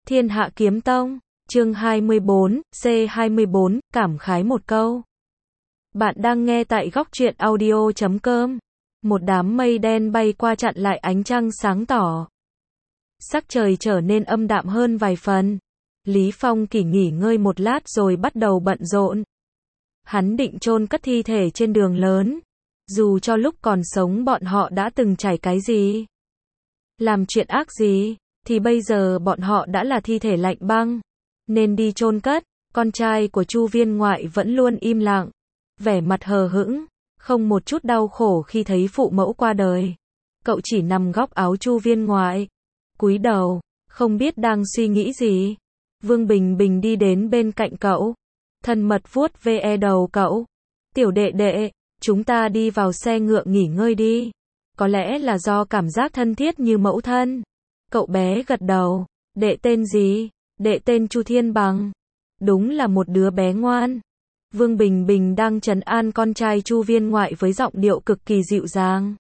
Thiên Hạ Kiếm Tông, chương 24, C24, cảm khái một câu. Bạn đang nghe tại góc truyện audio.com. Một đám mây đen bay qua chặn lại ánh trăng sáng tỏ. Sắc trời trở nên âm đạm hơn vài phần. Lý Phong Kỳ nghỉ ngơi một lát rồi bắt đầu bận rộn. Hắn định chôn cất thi thể trên đường lớn. Dù cho lúc còn sống bọn họ đã từng trải cái gì, làm chuyện ác gì, thì bây giờ bọn họ đã là thi thể lạnh băng, nên đi chôn cất. Con trai của Chu Viên Ngoại vẫn luôn im lặng, vẻ mặt hờ hững, không một chút đau khổ khi thấy phụ mẫu qua đời. Cậu chỉ nằm góc áo Chu Viên Ngoại, cúi đầu, không biết đang suy nghĩ gì. Vương Bình Bình đi đến bên cạnh cậu, thân mật vuốt ve đầu cậu. Tiểu đệ đệ, chúng ta đi vào xe ngựa nghỉ ngơi đi. Có lẽ là do cảm giác thân thiết như mẫu thân. Cậu bé gật đầu. Đệ tên gì? Đệ tên Chu Thiên Bằng. Đúng là một đứa bé ngoan. Vương Bình Bình đang trấn an con trai Chu Viên Ngoại với giọng điệu cực kỳ dịu dàng.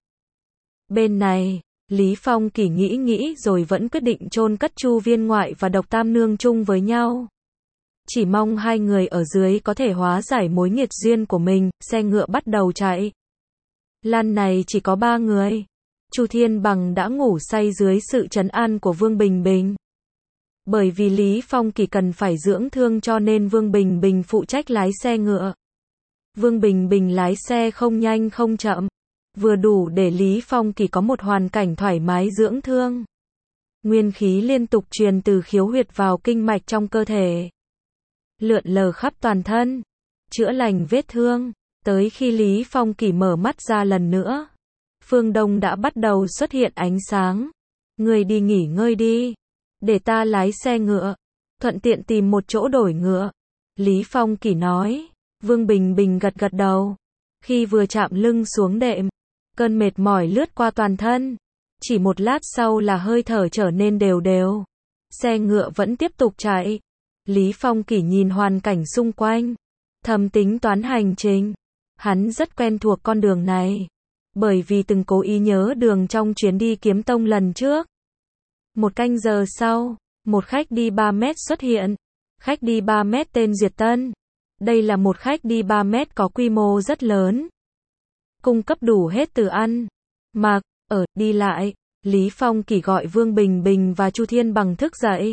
Bên này, Lý Phong Kỳ nghĩ rồi vẫn quyết định chôn cất Chu Viên Ngoại và Độc Tam Nương chung với nhau. Chỉ mong hai người ở dưới có thể hóa giải mối nghiệt duyên của mình. Xe ngựa bắt đầu chạy. Lan này chỉ có 3 người. Chu Thiên Bằng đã ngủ say dưới sự trấn an của Vương Bình Bình. Bởi vì Lý Phong Kỳ cần phải dưỡng thương cho nên Vương Bình Bình phụ trách lái xe ngựa. Vương Bình Bình lái xe không nhanh không chậm, vừa đủ để Lý Phong Kỳ có một hoàn cảnh thoải mái dưỡng thương. Nguyên khí liên tục truyền từ khiếu huyệt vào kinh mạch trong cơ thể, lượn lờ khắp toàn thân, chữa lành vết thương. Tới khi Lý Phong Kỳ mở mắt ra lần nữa, phương đông đã bắt đầu xuất hiện ánh sáng. Người đi nghỉ ngơi đi, để ta lái xe ngựa, thuận tiện tìm một chỗ đổi ngựa. Lý Phong Kỳ nói. Vương Bình Bình gật gật đầu. Khi vừa chạm lưng xuống đệm, cơn mệt mỏi lướt qua toàn thân. Chỉ một lát sau là hơi thở trở nên đều đều. Xe ngựa vẫn tiếp tục chạy. Lý Phong Kỳ nhìn hoàn cảnh xung quanh, thầm tính toán hành trình. Hắn rất quen thuộc con đường này, bởi vì từng cố ý nhớ đường trong chuyến đi kiếm tông lần trước. Một canh giờ sau, một khách đi 3 mét xuất hiện. Khách đi 3 mét tên Duyệt Tân. Đây là một khách đi 3 mét có quy mô rất lớn, cung cấp đủ hết từ ăn, mặc, ở, đi lại. Lý Phong Kỳ gọi Vương Bình Bình và Chu Thiên Bằng thức dậy.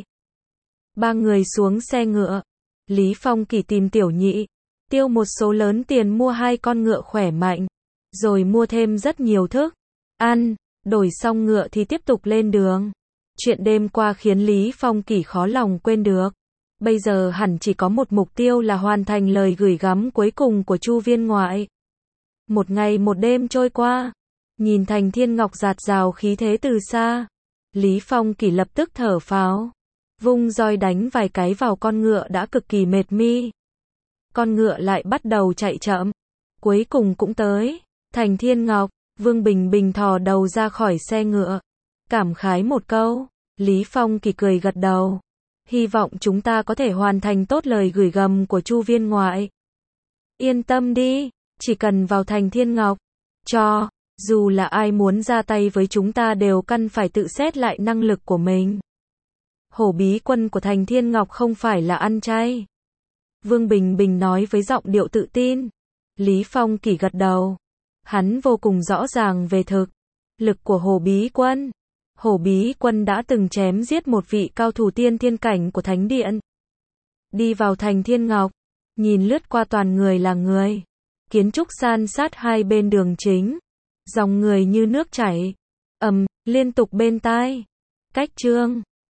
3 người xuống xe ngựa. Lý Phong Kỳ tìm Tiểu Nhị, tiêu một số lớn tiền mua 2 con ngựa khỏe mạnh, rồi mua thêm rất nhiều thức ăn. Đổi xong ngựa thì tiếp tục lên đường. Chuyện đêm qua khiến Lý Phong Kỳ khó lòng quên được. Bây giờ hẳn chỉ có một mục tiêu là hoàn thành lời gửi gắm cuối cùng của Chu Viên Ngoại. Một ngày một đêm trôi qua, nhìn Thành Thiên Ngọc rạt rào khí thế từ xa, Lý Phong Kỳ lập tức thở phào, vung roi đánh vài cái vào con ngựa đã cực kỳ mệt mi. Con ngựa lại bắt đầu chạy chậm, cuối cùng cũng tới Thành Thiên Ngọc. Vương Bình Bình thò đầu ra khỏi xe ngựa, cảm khái một câu. Lý Phong Kỳ cười gật đầu. Hy vọng chúng ta có thể hoàn thành tốt lời gửi gắm của Chu Viên Ngoại. Yên tâm đi, chỉ cần vào Thành Thiên Ngọc, dù là ai muốn ra tay với chúng ta đều cần phải tự xét lại năng lực của mình. Hổ bí quân của Thành Thiên Ngọc không phải là ăn chay. Vương Bình Bình nói với giọng điệu tự tin. Lý Phong Kỳ gật đầu. Hắn vô cùng rõ ràng về thực lực của Hổ bí quân. Hổ bí quân đã từng chém giết một vị cao thủ tiên thiên cảnh của Thánh Điện. Đi vào Thành Thiên Ngọc, nhìn lướt qua toàn người là người. Kiến trúc san sát hai bên đường chính. Dòng người như nước chảy, liên tục bên tai. Cách chương